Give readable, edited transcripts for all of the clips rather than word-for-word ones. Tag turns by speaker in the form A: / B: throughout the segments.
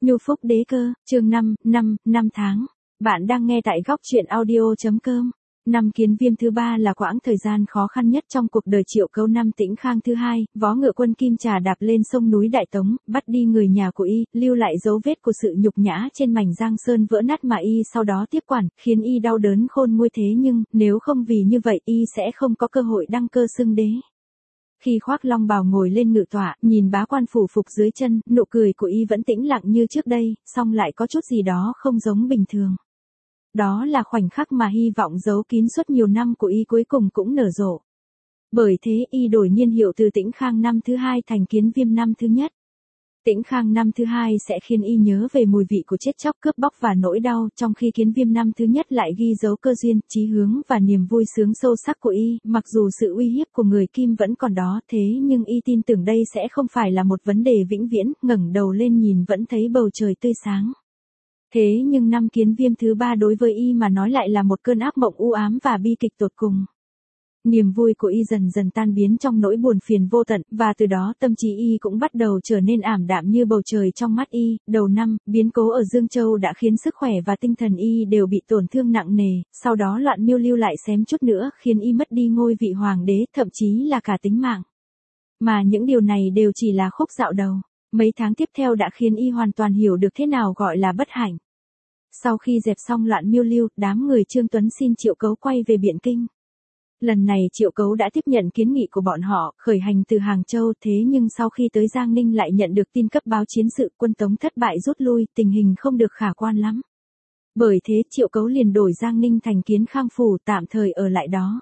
A: Nhu phúc đế cơ, chương 5, 5 tháng. Bạn đang nghe tại góc truyện audio.com. Năm Kiến Viêm thứ 3 là quãng thời gian khó khăn nhất trong cuộc đời Triệu Cấu. Năm Tĩnh Khang thứ 2, vó ngựa quân Kim Trà đạp lên sông núi Đại Tống, bắt đi người nhà của y, lưu lại dấu vết của sự nhục nhã trên mảnh giang sơn vỡ nát mà y sau đó tiếp quản, khiến y đau đớn khôn nguôi. Thế nhưng, nếu không vì như vậy y sẽ không có cơ hội đăng cơ xưng đế. Khi khoác long bào ngồi lên ngự tọa, nhìn bá quan phủ phục dưới chân, nụ cười của y vẫn tĩnh lặng như trước đây, song lại có chút gì đó không giống bình thường. Đó là khoảnh khắc mà hy vọng giấu kín suốt nhiều năm của y cuối cùng cũng nở rộ. Bởi thế y đổi niên hiệu từ Tĩnh Khang năm thứ 2 thành Kiến Viêm năm thứ nhất. Tĩnh Khang năm thứ 2 sẽ khiến y nhớ về mùi vị của chết chóc, cướp bóc và nỗi đau, trong khi Kiến Viêm năm thứ nhất lại ghi dấu cơ duyên, chí hướng và niềm vui sướng sâu sắc của y. Mặc dù sự uy hiếp của người Kim vẫn còn đó, thế nhưng y tin tưởng đây sẽ không phải là một vấn đề vĩnh viễn. Ngẩng đầu lên nhìn vẫn thấy bầu trời tươi sáng. Thế nhưng năm Kiến Viêm thứ 3 đối với y mà nói lại là một cơn ác mộng u ám và bi kịch tột cùng. Niềm vui của y dần dần tan biến trong nỗi buồn phiền vô tận, và từ đó tâm trí y cũng bắt đầu trở nên ảm đạm như bầu trời trong mắt y. Đầu năm, biến cố ở Dương Châu đã khiến sức khỏe và tinh thần y đều bị tổn thương nặng nề, sau đó loạn mưu lưu lại xém chút nữa khiến y mất đi ngôi vị hoàng đế, thậm chí là cả tính mạng. Mà những điều này đều chỉ là khúc dạo đầu. Mấy tháng tiếp theo đã khiến y hoàn toàn hiểu được thế nào gọi là bất hạnh. Sau khi dẹp xong loạn mưu lưu, đám người Trương Tuấn xin Triệu Cấu quay về Biện Kinh. Lần này Triệu Cấu đã tiếp nhận kiến nghị của bọn họ, khởi hành từ Hàng Châu. Thế nhưng sau khi tới Giang Ninh lại nhận được tin cấp báo chiến sự quân Tống thất bại rút lui, tình hình không được khả quan lắm. Bởi thế Triệu Cấu liền đổi Giang Ninh thành Kiến Khang phủ, tạm thời ở lại đó.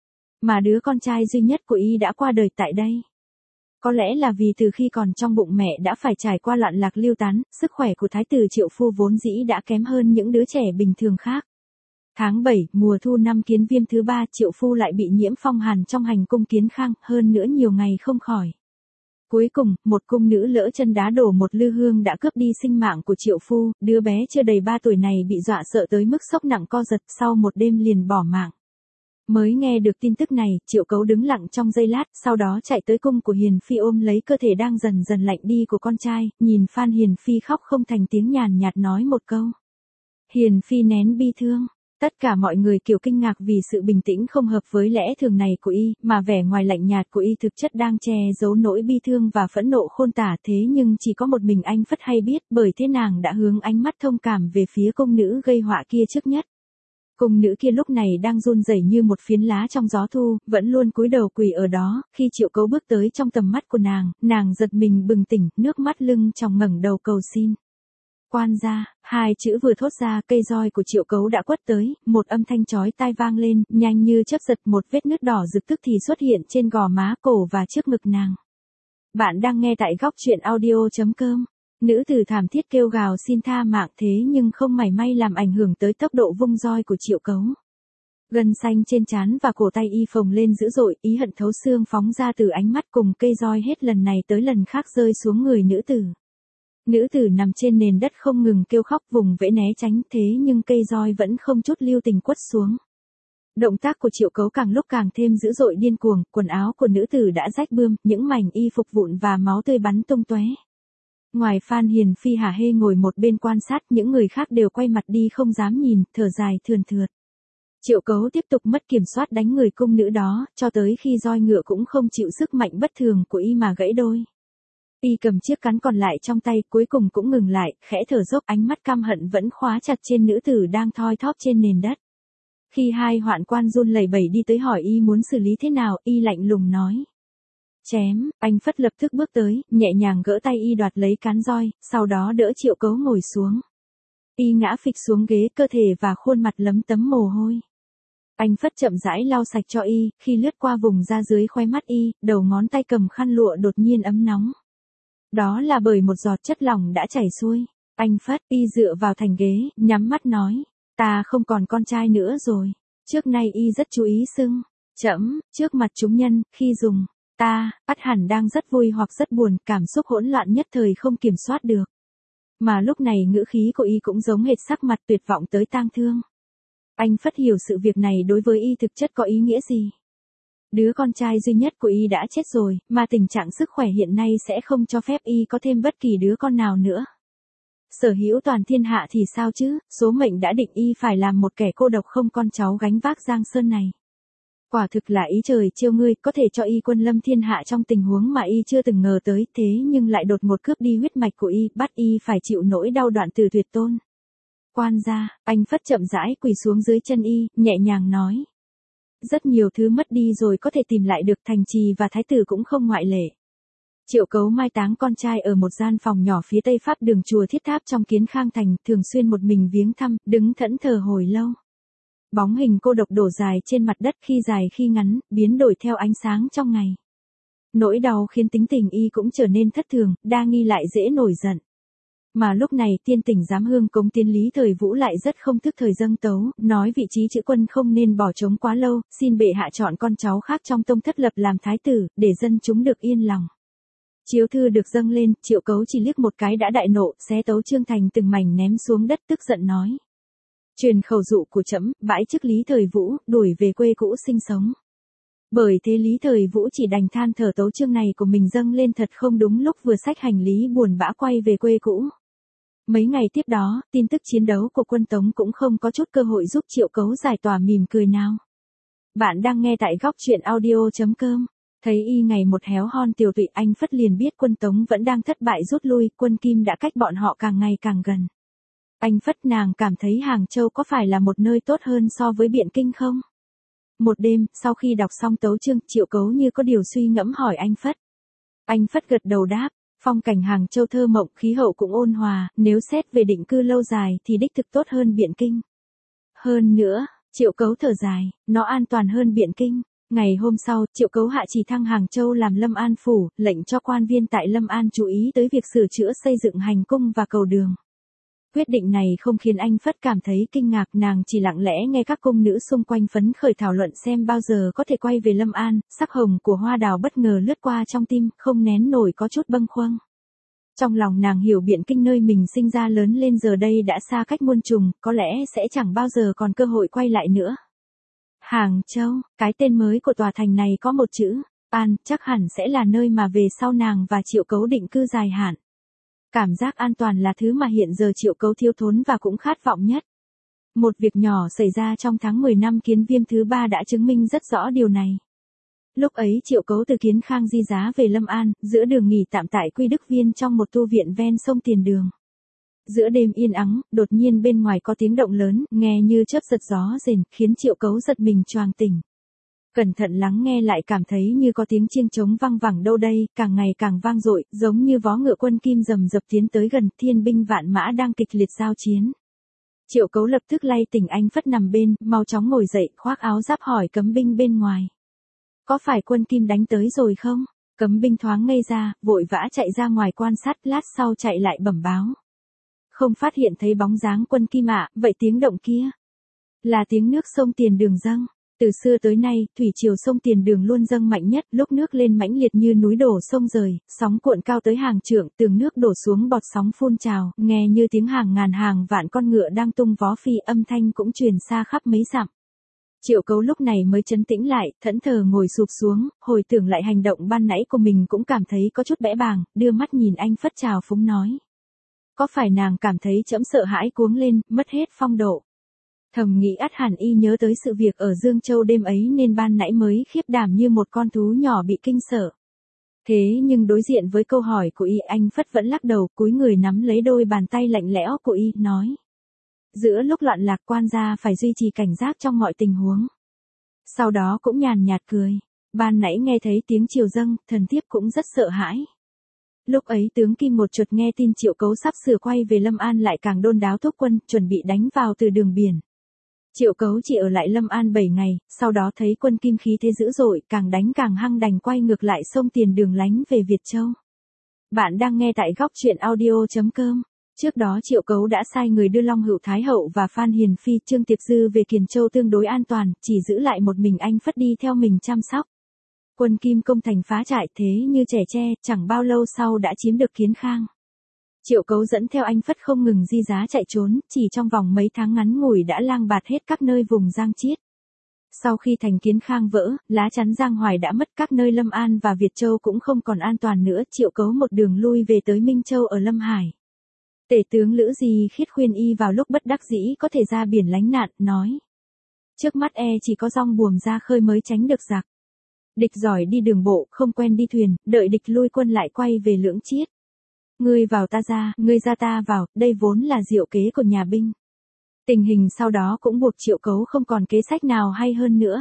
A: Mà đứa con trai duy nhất của y đã qua đời tại đây. Có lẽ là vì từ khi còn trong bụng mẹ đã phải trải qua loạn lạc lưu tán, sức khỏe của Thái tử Triệu Phu vốn dĩ đã kém hơn những đứa trẻ bình thường khác. Tháng 7, mùa thu năm Kiến Viêm thứ 3, Triệu Phu lại bị nhiễm phong hàn trong hành cung Kiến Khang, hơn nữa nhiều ngày không khỏi. Cuối cùng, một cung nữ lỡ chân đá đổ một lư hương đã cướp đi sinh mạng của Triệu Phu. Đứa bé chưa đầy 3 tuổi này bị dọa sợ tới mức sốc nặng co giật, sau một đêm liền bỏ mạng. Mới nghe được tin tức này, Triệu Cấu đứng lặng trong giây lát, sau đó chạy tới cung của Hiền Phi ôm lấy cơ thể đang dần dần lạnh đi của con trai, nhìn Phan Hiền Phi khóc không thành tiếng, nhàn nhạt nói một câu. Hiền Phi nén bi thương. Tất cả mọi người kiểu kinh ngạc vì sự bình tĩnh không hợp với lẽ thường này của y, mà vẻ ngoài lạnh nhạt của y thực chất đang che giấu nỗi bi thương và phẫn nộ khôn tả. Thế nhưng chỉ có một mình Anh Phất hay biết, bởi thế nàng đã hướng ánh mắt thông cảm về phía cung nữ gây họa kia trước nhất. Cung nữ kia lúc này đang run rẩy như một phiến lá trong gió thu, vẫn luôn cúi đầu quỳ ở đó. Khi Triệu Cấu bước tới trong tầm mắt của nàng giật mình bừng tỉnh, nước mắt lưng tròng ngẩng đầu cầu xin. Quan gia, hai chữ vừa thốt ra, cây roi của Triệu Cấu đã quất tới, một âm thanh chói tai vang lên, nhanh như chớp giật, một vết nứt đỏ rực tức thì xuất hiện trên gò má, cổ và trước ngực nàng. Bạn đang nghe tại góc truyện audio.com. Nữ tử thảm thiết kêu gào xin tha mạng, thế nhưng không mảy may làm ảnh hưởng tới tốc độ vung roi của Triệu Cấu. Gân xanh trên trán và cổ tay y phồng lên dữ dội, ý hận thấu xương phóng ra từ ánh mắt, cùng cây roi hết lần này tới lần khác rơi xuống người nữ tử. Nữ tử nằm trên nền đất không ngừng kêu khóc vùng vẫy né tránh, thế nhưng cây roi vẫn không chút lưu tình quất xuống. Động tác của Triệu Cấu càng lúc càng thêm dữ dội điên cuồng, quần áo của nữ tử đã rách bươm, những mảnh y phục vụn và máu tươi bắn tung tóe. Ngoài Phan Hiền Phi hả hê ngồi một bên quan sát, những người khác đều quay mặt đi không dám nhìn, thở dài thườn thượt. Triệu Cấu tiếp tục mất kiểm soát đánh người cung nữ đó, cho tới khi roi ngựa cũng không chịu sức mạnh bất thường của y mà gãy đôi. Y cầm chiếc cán còn lại trong tay, cuối cùng cũng ngừng lại, khẽ thở dốc, ánh mắt căm hận vẫn khóa chặt trên nữ tử đang thoi thóp trên nền đất. Khi hai hoạn quan run lẩy bẩy đi tới hỏi y muốn xử lý thế nào, y lạnh lùng nói. Chém. Anh Phất lập tức bước tới, nhẹ nhàng gỡ tay y đoạt lấy cán roi, sau đó đỡ Triệu Cấu ngồi xuống. Y ngã phịch xuống ghế, cơ thể và khuôn mặt lấm tấm mồ hôi. Anh Phất chậm rãi lau sạch cho y, khi lướt qua vùng da dưới khóe mắt y, đầu ngón tay cầm khăn lụa đột nhiên ấm nóng. Đó là bởi một giọt chất lỏng đã chảy xuôi. Anh Phất, y dựa vào thành ghế, nhắm mắt nói, ta không còn con trai nữa rồi. Trước nay y rất chú ý xưng trẫm trước mặt chúng nhân, khi dùng ta, ắt hẳn đang rất vui hoặc rất buồn, cảm xúc hỗn loạn nhất thời không kiểm soát được. Mà lúc này ngữ khí của y cũng giống hệt sắc mặt tuyệt vọng tới tang thương. Anh Phất hiểu sự việc này đối với y thực chất có ý nghĩa gì. Đứa con trai duy nhất của y đã chết rồi, mà tình trạng sức khỏe hiện nay sẽ không cho phép y có thêm bất kỳ đứa con nào nữa. Sở hữu toàn thiên hạ thì sao chứ, số mệnh đã định y phải làm một kẻ cô độc không con cháu gánh vác giang sơn này. Quả thực là ý trời chiêu ngươi, có thể cho y quân lâm thiên hạ trong tình huống mà y chưa từng ngờ tới, thế nhưng lại đột ngột cướp đi huyết mạch của y, bắt y phải chịu nỗi đau đoạn từ tuyệt tôn. Quan gia, anh Phất chậm rãi quỳ xuống dưới chân y, nhẹ nhàng nói. Rất nhiều thứ mất đi rồi có thể tìm lại được, thành trì và thái tử cũng không ngoại lệ. Triệu Cấu mai táng con trai ở một gian phòng nhỏ phía tây pháp đường chùa Thiết Tháp trong Kiến Khang thành, thường xuyên một mình viếng thăm, đứng thẫn thờ hồi lâu. Bóng hình cô độc đổ dài trên mặt đất, khi dài khi ngắn, biến đổi theo ánh sáng trong ngày. Nỗi đau khiến tính tình y cũng trở nên thất thường, đa nghi lại dễ nổi giận. Mà lúc này tiên tỉnh giám hương Cống Tiến Lý Thời Vũ lại rất không thức thời dâng tấu, nói vị trí chữ quân không nên bỏ trống quá lâu, xin bệ hạ chọn con cháu khác trong tông thất lập làm thái tử, để dân chúng được yên lòng. Chiếu thư được dâng lên, Triệu Cấu chỉ liếc một cái đã đại nộ, xé tấu chương thành từng mảnh ném xuống đất, tức giận nói. Truyền khẩu dụ của trẫm, bãi chức Lý Thời Vũ, đuổi về quê cũ sinh sống. Bởi thế Lý Thời Vũ chỉ đành than thở tấu chương này của mình dâng lên thật không đúng lúc, vừa xách hành lý buồn bã quay về quê cũ. Mấy ngày tiếp đó, tin tức chiến đấu của quân Tống cũng không có chút cơ hội giúp Triệu Cấu giải tỏa mỉm cười nào. Bạn đang nghe tại góc truyện audio.com. Thấy y ngày một héo hon tiều tụy, anh Phất liền biết quân Tống vẫn đang thất bại rút lui, quân Kim đã cách bọn họ càng ngày càng gần. Anh Phất, nàng cảm thấy Hàng Châu có phải là một nơi tốt hơn so với Biện Kinh không? Một đêm, sau khi đọc xong tấu chương, Triệu Cấu như có điều suy ngẫm hỏi anh Phất. Anh Phất gật đầu đáp, phong cảnh Hàng Châu thơ mộng, khí hậu cũng ôn hòa, nếu xét về định cư lâu dài thì đích thực tốt hơn Biện Kinh. Hơn nữa, Triệu Cấu thở dài, nó an toàn hơn Biện Kinh. Ngày hôm sau, Triệu Cấu hạ chỉ thăng Hàng Châu làm Lâm An phủ, lệnh cho quan viên tại Lâm An chú ý tới việc sửa chữa xây dựng hành cung và cầu đường. Quyết định này không khiến anh Phất cảm thấy kinh ngạc, nàng chỉ lặng lẽ nghe các cung nữ xung quanh phấn khởi thảo luận xem bao giờ có thể quay về Lâm An, sắc hồng của hoa đào bất ngờ lướt qua trong tim, không nén nổi có chút bâng khuâng. Trong lòng nàng hiểu Biện Kinh nơi mình sinh ra lớn lên giờ đây đã xa cách muôn trùng, có lẽ sẽ chẳng bao giờ còn cơ hội quay lại nữa. Hàng Châu, cái tên mới của tòa thành này có một chữ, an, chắc hẳn sẽ là nơi mà về sau nàng và Triệu Cấu định cư dài hạn. Cảm giác an toàn là thứ mà hiện giờ Triệu Cấu thiếu thốn và cũng khát vọng nhất. Một việc nhỏ xảy ra trong tháng 10 năm Kiến Viêm thứ 3 đã chứng minh rất rõ điều này. Lúc ấy Triệu Cấu từ Kiến Khang di giá về Lâm An, giữa đường nghỉ tạm tại Quy Đức Viên trong một tu viện ven sông Tiền Đường. Giữa đêm yên ắng, đột nhiên bên ngoài có tiếng động lớn, nghe như chớp giật gió rền, khiến Triệu Cấu giật mình choàng tỉnh. Cẩn thận lắng nghe lại cảm thấy như có tiếng chiêng trống vang vẳng đâu đây, càng ngày càng vang dội, giống như vó ngựa quân Kim rầm rập tiến tới gần, thiên binh vạn mã đang kịch liệt giao chiến. Triệu Cấu lập tức lay tỉnh anh Phất nằm bên, mau chóng ngồi dậy, khoác áo giáp hỏi cấm binh bên ngoài. Có phải quân Kim đánh tới rồi không? Cấm binh thoáng ngây ra, vội vã chạy ra ngoài quan sát, lát sau chạy lại bẩm báo. Không phát hiện thấy bóng dáng quân Kim ạ, vậy tiếng động kia là tiếng nước sông Tiền Đường dâng. Từ xưa tới nay, thủy triều sông Tiền Đường luôn dâng mạnh nhất, lúc nước lên mãnh liệt như núi đổ sông rời, sóng cuộn cao tới hàng trượng, tường nước đổ xuống bọt sóng phun trào, nghe như tiếng hàng ngàn hàng vạn con ngựa đang tung vó phi, âm thanh cũng truyền xa khắp mấy dặm. Triệu Cấu lúc này mới trấn tĩnh lại, thẫn thờ ngồi sụp xuống, hồi tưởng lại hành động ban nãy của mình cũng cảm thấy có chút bẽ bàng, đưa mắt nhìn anh Phất trào phúng nói. Có phải nàng cảm thấy trẫm sợ hãi cuống lên, mất hết phong độ? Thầm nghĩ ắt hẳn y nhớ tới sự việc ở Dương Châu đêm ấy nên ban nãy mới khiếp đảm như một con thú nhỏ bị kinh sợ. Thế nhưng đối diện với câu hỏi của y, anh Phất vẫn lắc đầu, cúi người nắm lấy đôi bàn tay lạnh lẽo của y, nói. Giữa lúc loạn lạc quan gia phải duy trì cảnh giác trong mọi tình huống. Sau đó cũng nhàn nhạt cười. Ban nãy nghe thấy tiếng triều dâng, thần thiếp cũng rất sợ hãi. Lúc ấy tướng Kim một chuột nghe tin Triệu Cấu sắp sửa quay về Lâm An lại càng đôn đáo thúc quân, chuẩn bị đánh vào từ đường biển. Triệu Cấu chỉ ở lại Lâm An 7 ngày, sau đó thấy quân Kim khí thế dữ dội, càng đánh càng hăng đành quay ngược lại sông Tiền Đường lánh về Việt Châu. Bạn đang nghe tại góc truyện audio.com. Trước đó Triệu Cấu đã sai người đưa Long Hữu Thái Hậu và Phan Hiền Phi, Trương Tiệp Dư về Kiền Châu tương đối an toàn, chỉ giữ lại một mình anh Phất đi theo mình chăm sóc. Quân Kim công thành phá trại thế như trẻ tre, chẳng bao lâu sau đã chiếm được Kiến Khang. Triệu Cấu dẫn theo anh Phất không ngừng di giá chạy trốn, chỉ trong vòng mấy tháng ngắn ngủi đã lang bạt hết các nơi vùng Giang Chiết. Sau khi thành Kiến Khang vỡ, lá chắn Giang Hoài đã mất, các nơi Lâm An và Việt Châu cũng không còn an toàn nữa, Triệu Cấu một đường lui về tới Minh Châu ở Lâm Hải. Tể tướng Lữ Di Khiết khuyên y vào lúc bất đắc dĩ có thể ra biển lánh nạn, nói. Trước mắt chỉ có dong buồm ra khơi mới tránh được giặc. Địch giỏi đi đường bộ, không quen đi thuyền, đợi địch lui quân lại quay về Lưỡng Chiết. Ngươi vào ta ra, ngươi ra ta vào, đây vốn là diệu kế của nhà binh. Tình hình sau đó cũng buộc Triệu Cấu không còn kế sách nào hay hơn nữa.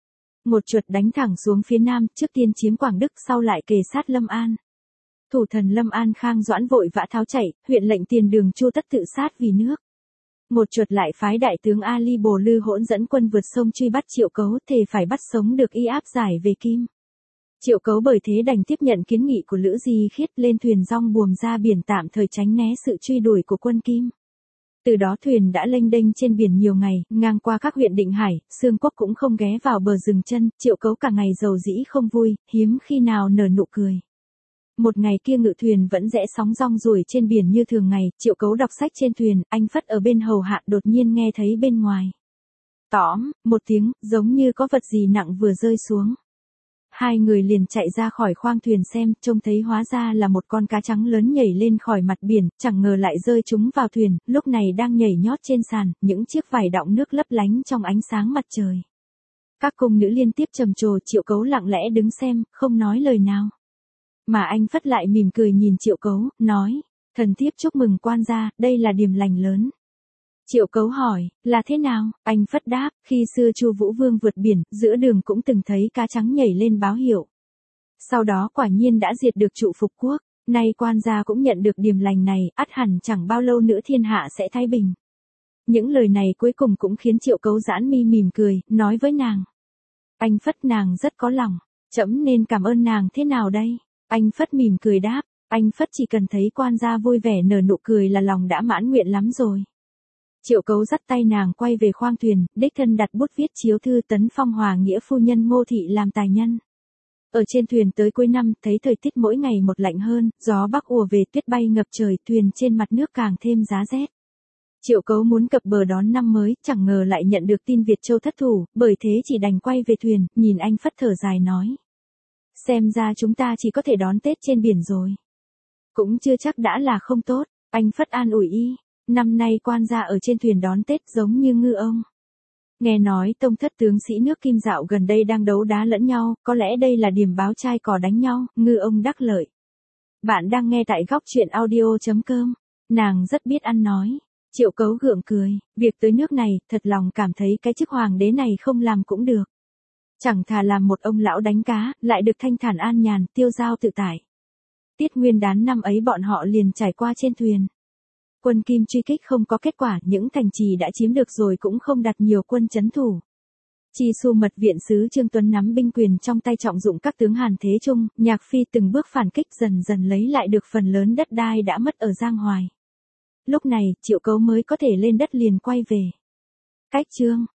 A: Một chuột đánh thẳng xuống phía nam, trước tiên chiếm Quảng Đức, sau lại kề sát Lâm An. Thủ thần Lâm An Khang Doãn vội vã tháo chạy, huyện lệnh tiền đường Chu Tất tự sát vì nước. Một chuột lại phái đại tướng Ali Bồ Lư Hỗn dẫn quân vượt sông truy bắt Triệu Cấu, thề phải bắt sống được y áp giải về Kim. Triệu Cấu bởi thế đành tiếp nhận kiến nghị của Lữ Di Khiết, lên thuyền dong buồm ra biển tạm thời tránh né sự truy đuổi của quân Kim. Từ đó thuyền đã lênh đênh trên biển nhiều ngày, ngang qua các huyện Định Hải, Xương Quốc cũng không ghé vào bờ dừng chân. Triệu Cấu cả ngày dầu dĩ không vui, hiếm khi nào nở nụ cười. Một ngày kia ngự thuyền vẫn rẽ sóng rong ruổi trên biển như thường ngày, Triệu Cấu đọc sách trên thuyền, anh Phất ở bên hầu hạ đột nhiên nghe thấy bên ngoài. Tóm, một tiếng, giống như có vật gì nặng vừa rơi xuống. Hai người liền chạy ra khỏi khoang thuyền xem, trông thấy hóa ra là một con cá trắng lớn nhảy lên khỏi mặt biển, chẳng ngờ lại rơi chúng vào thuyền, lúc này đang nhảy nhót trên sàn, những chiếc vải đọng nước lấp lánh trong ánh sáng mặt trời. Các cung nữ liên tiếp trầm trồ, Triệu Cấu lặng lẽ đứng xem, không nói lời nào. Mà anh Phất lại mỉm cười nhìn Triệu Cấu, nói, thần thiếp chúc mừng quan gia, đây là điềm lành lớn. Triệu Cấu hỏi, là thế nào? Anh Phất đáp, khi xưa Chu Vũ Vương vượt biển, giữa đường cũng từng thấy cá trắng nhảy lên báo hiệu. Sau đó quả nhiên đã diệt được Trụ Phục Quốc, nay quan gia cũng nhận được điềm lành này, ắt hẳn chẳng bao lâu nữa thiên hạ sẽ thái bình. Những lời này cuối cùng cũng khiến Triệu Cấu giãn mi mỉm cười, nói với nàng. Anh Phất, nàng rất có lòng, trẫm nên cảm ơn nàng thế nào đây? Anh Phất mỉm cười đáp, anh Phất chỉ cần thấy quan gia vui vẻ nở nụ cười là lòng đã mãn nguyện lắm rồi. Triệu Cấu dắt tay nàng quay về khoang thuyền, đích thân đặt bút viết chiếu thư tấn phong Hòa nghĩa phu nhân Ngô Thị làm tài nhân. Ở trên thuyền tới cuối năm, thấy thời tiết mỗi ngày một lạnh hơn, gió bắc ùa về, tuyết bay ngập trời, thuyền trên mặt nước càng thêm giá rét. Triệu Cấu muốn cập bờ đón năm mới, chẳng ngờ lại nhận được tin Việt Châu thất thủ, bởi thế chỉ đành quay về thuyền, nhìn anh Phất thở dài nói. Xem ra chúng ta chỉ có thể đón Tết trên biển rồi. Cũng chưa chắc đã là không tốt, anh Phất an ủi y. Năm nay quan gia ở trên thuyền đón Tết giống như ngư ông. Nghe nói tông thất tướng sĩ nước Kim dạo gần đây đang đấu đá lẫn nhau, có lẽ đây là điểm báo trai cò đánh nhau, ngư ông đắc lợi. Bạn đang nghe tại góc truyện audio.com. Nàng rất biết ăn nói. Triệu Cấu gượng cười, việc tới nước này, thật lòng cảm thấy cái chức hoàng đế này không làm cũng được. Chẳng thà làm một ông lão đánh cá, lại được thanh thản an nhàn, tiêu dao tự tại. Tiết Nguyên Đán năm ấy bọn họ liền trải qua trên thuyền. Quân Kim truy kích không có kết quả, những thành trì đã chiếm được rồi cũng không đặt nhiều quân trấn thủ. Chi Xu mật viện sứ Trương Tuấn nắm binh quyền trong tay, trọng dụng các tướng Hàn Thế Trung, Nhạc Phi từng bước phản kích, dần dần lấy lại được phần lớn đất đai đã mất ở Giang Hoài. Lúc này, Triệu Cấu mới có thể lên đất liền quay về. Cách chương